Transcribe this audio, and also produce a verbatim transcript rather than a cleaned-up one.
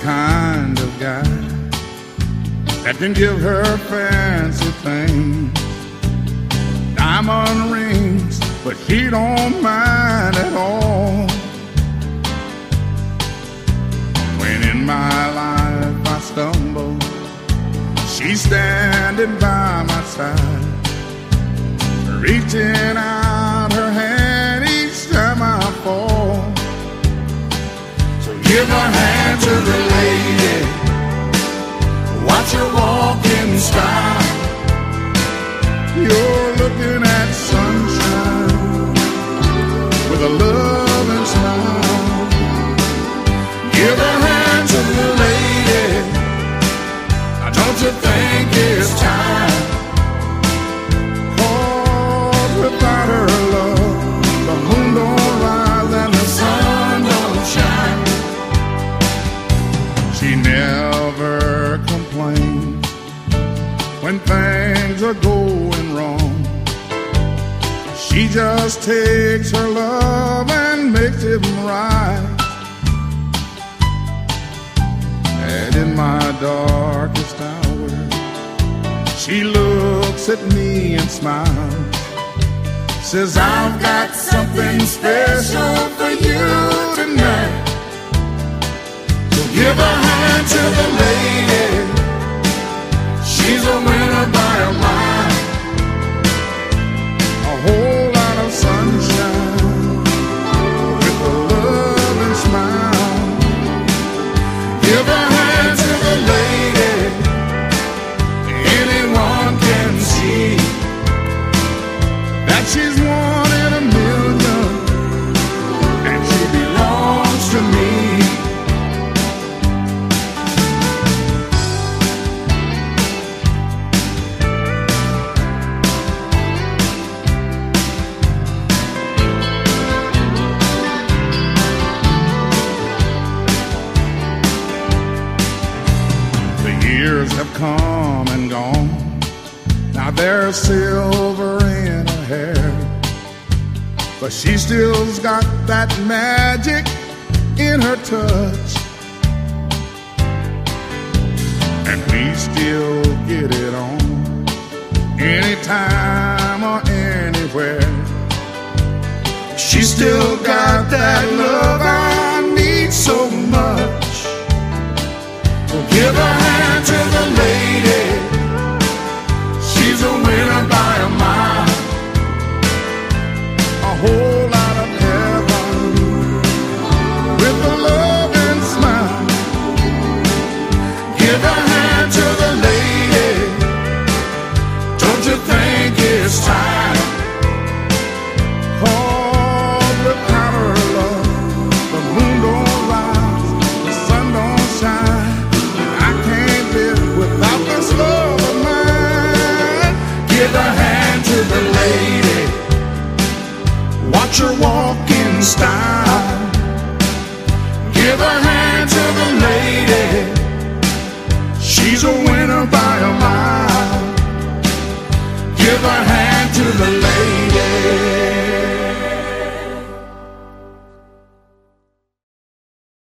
kind of guy that can give her fancy things, diamond rings, but he don't mind at all. When in my life I stumble, she's standing by my side, reaching out her hand each time I fall. So give a hand to the lady, watch her walk in style. You're looking at sunshine with a loving smile. Give a hand to the lady, now don't you think it's time? Cause without her love, the moon don't rise and the sun don't shine. She never complains when things are going wrong. She just takes her love and makes it right. And in my darkest hour, she looks at me and smiles, says, I've got something special for you tonight. So give a hand to the lady, she's a winner by a mile. A whole lot of sunshine with a loving smile. Give a hand to the lady, anyone can see that she's one in a million, and she belongs to me. Years have come and gone, now there's silver in her hair, but she still's got that magic in her touch, and we still get it on anytime or anywhere. She still got that love I need so much. So give a hand to the lady, she's a winner by a mile. A whole lot of heaven with a loving smile. Give a hand to the lady, don't you think it's time? Cause without her love, the moon don't rise, the sun don't shine. Without this love of mine, give a hand to the lady, watch her walk in style.